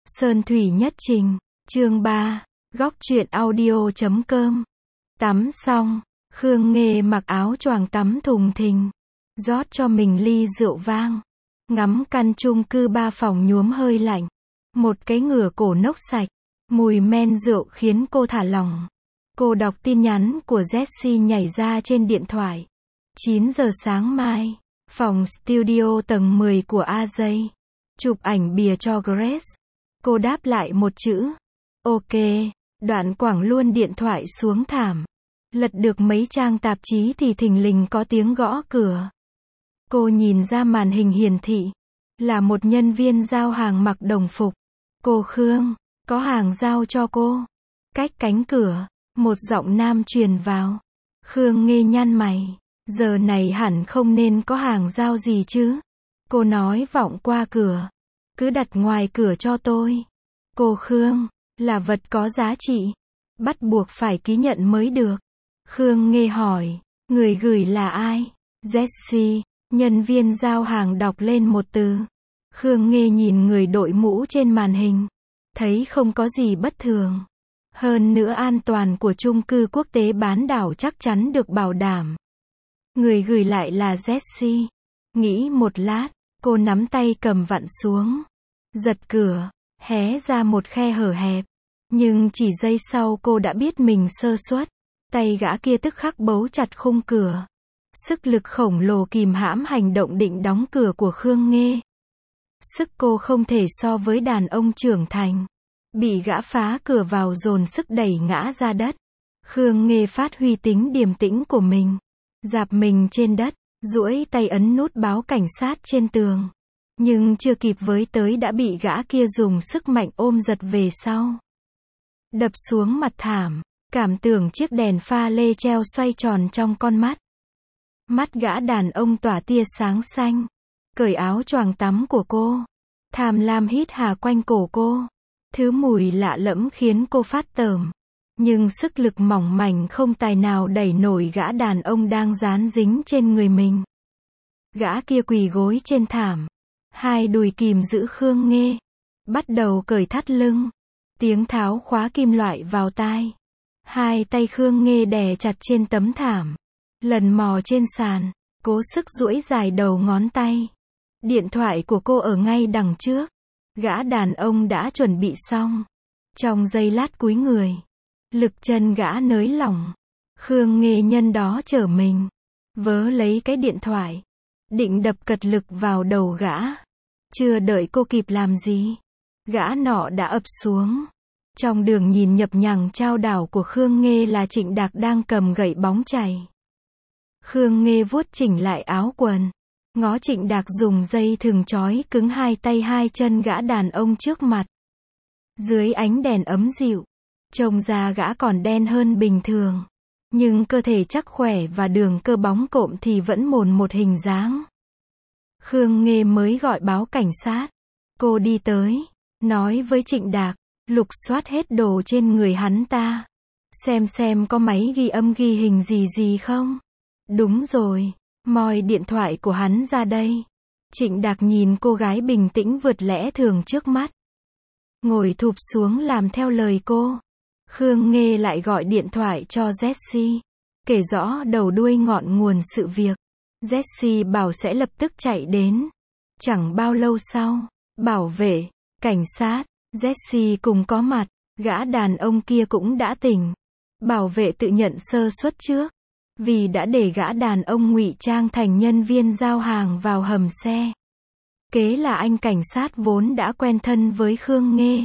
Sơn Thủy Nhất Trình, chương 3, góc truyện audio.com. Tắm xong, Khương Nghê mặc áo choàng tắm thùng thình, rót cho mình ly rượu vang, ngắm căn chung cư 3 phòng nhuốm hơi lạnh, một cái ngửa cổ nốc sạch, mùi men rượu khiến cô thả lỏng. Cô đọc tin nhắn của Jessie nhảy ra trên điện thoại. 9 giờ sáng mai, phòng studio tầng 10 của AJ. Chụp ảnh bìa cho Grace. Cô đáp lại một chữ. Ok, đoạn quẳng luôn điện thoại xuống thảm. Lật được mấy trang tạp chí thì thình lình có tiếng gõ cửa. Cô nhìn ra màn hình hiển thị. Là một nhân viên giao hàng mặc đồng phục. Cô Khương, có hàng giao cho cô. Cách cánh cửa, một giọng nam truyền vào. Khương Nghê nhăn mày. Giờ này hẳn không nên có hàng giao gì chứ. Cô nói vọng qua cửa. Cứ đặt ngoài cửa cho tôi. Cô Khương, là vật có giá trị. Bắt buộc phải ký nhận mới được. Khương Nghê hỏi, người gửi là ai? Jessie, nhân viên giao hàng đọc lên một từ. Khương Nghê nhìn người đội mũ trên màn hình. Thấy không có gì bất thường. Hơn nữa an toàn của chung cư quốc tế bán đảo chắc chắn được bảo đảm. Người gửi lại là Jessie. Nghĩ một lát, cô nắm tay cầm vặn xuống. Giật cửa, hé ra một khe hở hẹp. Nhưng chỉ giây sau cô đã biết mình sơ suất. Tay gã kia tức khắc bấu chặt khung cửa. Sức lực khổng lồ kìm hãm hành động định đóng cửa của Khương Nghê. Sức cô không thể so với đàn ông trưởng thành. Bị gã phá cửa vào dồn sức đẩy ngã ra đất. Khương Nghê phát huy tính điềm tĩnh của mình. Dạp mình trên đất, duỗi tay ấn nút báo cảnh sát trên tường. Nhưng chưa kịp với tới đã bị gã kia dùng sức mạnh ôm giật về sau. Đập xuống mặt thảm, cảm tưởng chiếc đèn pha lê treo xoay tròn trong con mắt. Mắt gã đàn ông tỏa tia sáng xanh. Cởi áo choàng tắm của cô. Tham lam hít hà quanh cổ cô. Thứ mùi lạ lẫm khiến cô phát tởm. Nhưng sức lực mỏng mảnh không tài nào đẩy nổi gã đàn ông đang dán dính trên người mình. Gã kia quỳ gối trên thảm. Hai đùi kìm giữ Khương Nghê. Bắt đầu cởi thắt lưng. Tiếng tháo khóa kim loại vào tai. Hai tay Khương Nghê đè chặt trên tấm thảm. Lần mò trên sàn. Cố sức duỗi dài đầu ngón tay. Điện thoại của cô ở ngay đằng trước. Gã đàn ông đã chuẩn bị xong. Trong giây lát cúi người. Lực chân gã nới lỏng. Khương Nghê nhân đó trở mình. Vớ lấy cái điện thoại. Định đập cật lực vào đầu gã. Chưa đợi cô kịp làm gì. Gã nọ đã ập xuống. Trong đường nhìn nhập nhằng chao đảo của Khương Nghê là Trịnh Đạc đang cầm gậy bóng chày. Khương Nghê vuốt chỉnh lại áo quần. Ngó Trịnh Đạc dùng dây thừng trói cứng hai tay hai chân gã đàn ông trước mặt. Dưới ánh đèn ấm dịu. Trông da gã còn đen hơn bình thường. Nhưng cơ thể chắc khỏe và đường cơ bóng cộm thì vẫn mồn một hình dáng. Khương Nghê mới gọi báo cảnh sát. Cô đi tới. Nói với Trịnh Đạc. Lục soát hết đồ trên người hắn ta. Xem có máy ghi âm ghi hình gì không. Đúng rồi. Moi điện thoại của hắn ra đây. Trịnh Đạc nhìn cô gái bình tĩnh vượt lẽ thường trước mắt. Ngồi thụp xuống làm theo lời cô. Khương Nghê lại gọi điện thoại cho Jessie. Kể rõ đầu đuôi ngọn nguồn sự việc. Jessie bảo sẽ lập tức chạy đến. Chẳng bao lâu sau, bảo vệ, cảnh sát, Jessie cùng có mặt. Gã đàn ông kia cũng đã tỉnh. Bảo vệ tự nhận sơ suất trước. Vì đã để gã đàn ông ngụy trang thành nhân viên giao hàng vào hầm xe. Kế là anh cảnh sát vốn đã quen thân với Khương Nghê.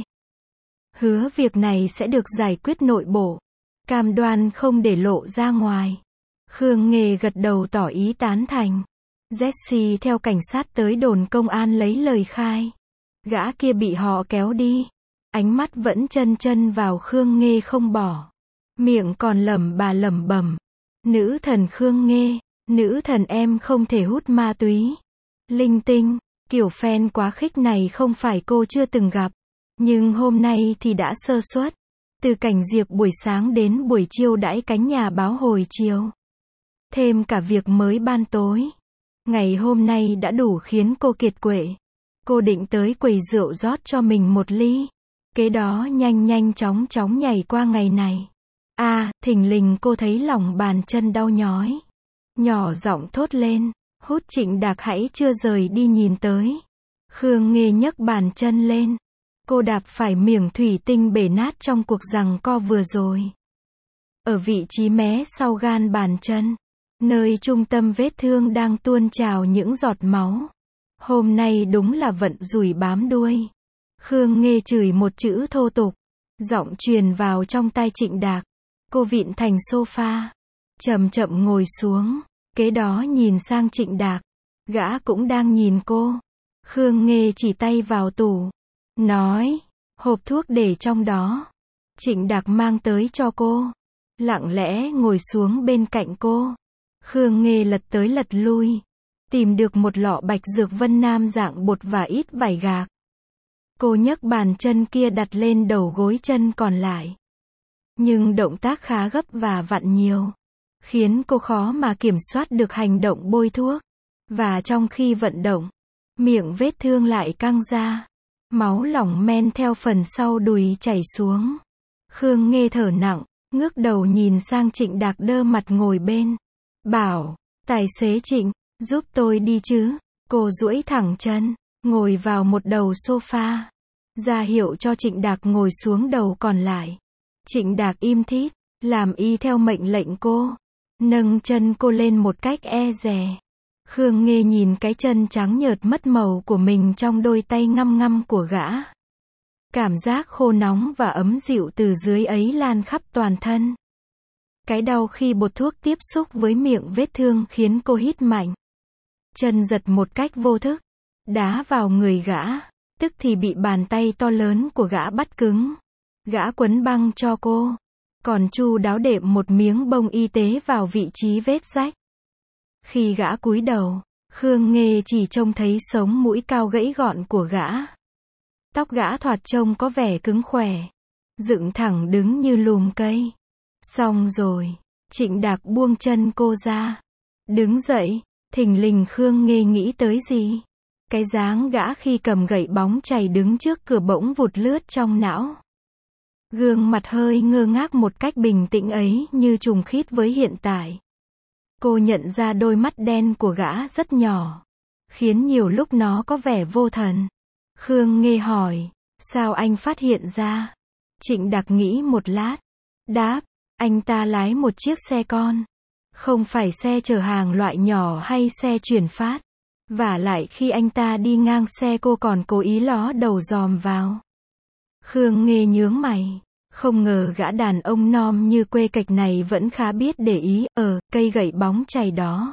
Hứa việc này sẽ được giải quyết nội bộ. Cam đoan không để lộ ra ngoài. Khương Nghê gật đầu tỏ ý tán thành. Jessie theo cảnh sát tới đồn công an lấy lời khai. Gã kia bị họ kéo đi. Ánh mắt vẫn chân vào Khương Nghê không bỏ. Miệng còn lẩm bẩm. Nữ thần Khương Nghê, nữ thần em không thể hút ma túy. Linh tinh, kiểu fan quá khích này không phải cô chưa từng gặp. Nhưng hôm nay thì đã sơ suất. Từ cảnh diệp buổi sáng đến buổi chiêu đãi cánh nhà báo hồi chiều. Thêm cả việc mới ban tối. Ngày hôm nay đã đủ khiến cô kiệt quệ. Cô định tới quầy rượu rót cho mình một ly. Kế đó nhanh nhanh chóng chóng nhảy qua ngày này. Thình lình cô thấy lòng bàn chân đau nhói. Nhỏ giọng thốt lên, hút Trịnh Đạc hãy chưa rời đi nhìn tới. Khương Nghê nhấc bàn chân lên. Cô đạp phải miếng thủy tinh bể nát trong cuộc giằng co vừa rồi. Ở vị trí mé sau gan bàn chân, nơi trung tâm vết thương đang tuôn trào những giọt máu. Hôm nay đúng là vận rủi bám đuôi. Khương Nghê chửi một chữ thô tục. Giọng truyền vào trong tai Trịnh Đạc. Cô vịn thành sofa. Chậm chậm ngồi xuống. Kế đó nhìn sang Trịnh Đạc. Gã cũng đang nhìn cô. Khương Nghê chỉ tay vào tủ. Nói, hộp thuốc để trong đó. Trịnh Đạc mang tới cho cô. Lặng lẽ ngồi xuống bên cạnh cô. Khương Nghê lật tới lật lui. Tìm được một lọ bạch dược Vân Nam dạng bột và ít vải gạc. Cô nhấc bàn chân kia đặt lên đầu gối chân còn lại. Nhưng động tác khá gấp và vặn nhiều. Khiến cô khó mà kiểm soát được hành động bôi thuốc. Và trong khi vận động, miệng vết thương lại căng ra. Máu lỏng men theo phần sau đùi chảy xuống. Khương Nghê thở nặng, ngước đầu nhìn sang Trịnh Đạc đơ mặt ngồi bên. Bảo, tài xế Trịnh, giúp tôi đi chứ. Cô duỗi thẳng chân, ngồi vào một đầu sofa. Ra hiệu cho Trịnh Đạc ngồi xuống đầu còn lại. Trịnh Đạc im thít, làm y theo mệnh lệnh cô. Nâng chân cô lên một cách e dè. Khương Nghê nhìn cái chân trắng nhợt mất màu của mình trong đôi tay ngăm ngăm của gã. Cảm giác khô nóng và ấm dịu từ dưới ấy lan khắp toàn thân. Cái đau khi bột thuốc tiếp xúc với miệng vết thương khiến cô hít mạnh. Chân giật một cách vô thức, đá vào người gã, tức thì bị bàn tay to lớn của gã bắt cứng. Gã quấn băng cho cô, còn chu đáo đệm một miếng bông y tế vào vị trí vết rách. Khi gã cúi đầu, Khương Nghê chỉ trông thấy sống mũi cao gãy gọn của gã. Tóc gã thoạt trông có vẻ cứng khỏe, dựng thẳng đứng như lùm cây. Xong rồi, Trịnh Đạc buông chân cô ra. Đứng dậy, thình lình Khương Nghê nghĩ tới gì? Cái dáng gã khi cầm gậy bóng chày đứng trước cửa bỗng vụt lướt trong não. Gương mặt hơi ngơ ngác một cách bình tĩnh ấy như trùng khít với hiện tại. Cô nhận ra đôi mắt đen của gã rất nhỏ, khiến nhiều lúc nó có vẻ vô thần. Khương Nghê hỏi, sao anh phát hiện ra? Trịnh Đạc nghĩ một lát, đáp, anh ta lái một chiếc xe con. Không phải xe chở hàng loại nhỏ hay xe chuyển phát. Vả lại khi anh ta đi ngang xe cô còn cố ý ló đầu dòm vào. Khương Nghê nhướng mày. Không ngờ gã đàn ông nom như quê cạch này vẫn khá biết để ý. Cây gậy bóng chày đó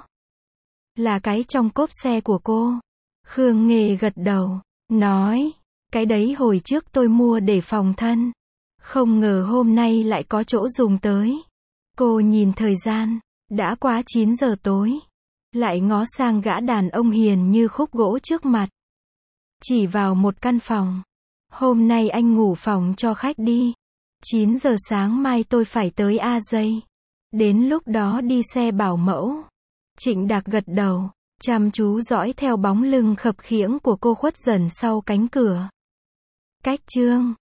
là cái trong cốp xe của cô. Khương Nghê gật đầu, nói, cái đấy hồi trước tôi mua để phòng thân. Không ngờ hôm nay lại có chỗ dùng tới. Cô nhìn thời gian, đã quá 9 giờ tối. Lại ngó sang gã đàn ông hiền như khúc gỗ trước mặt. Chỉ vào một căn phòng. Hôm nay anh ngủ phòng cho khách đi. 9 giờ sáng mai tôi phải tới AJ. Đến lúc đó đi xe bảo mẫu. Trịnh Đạc gật đầu, chăm chú dõi theo bóng lưng khập khiễng của cô khuất dần sau cánh cửa. Cách chương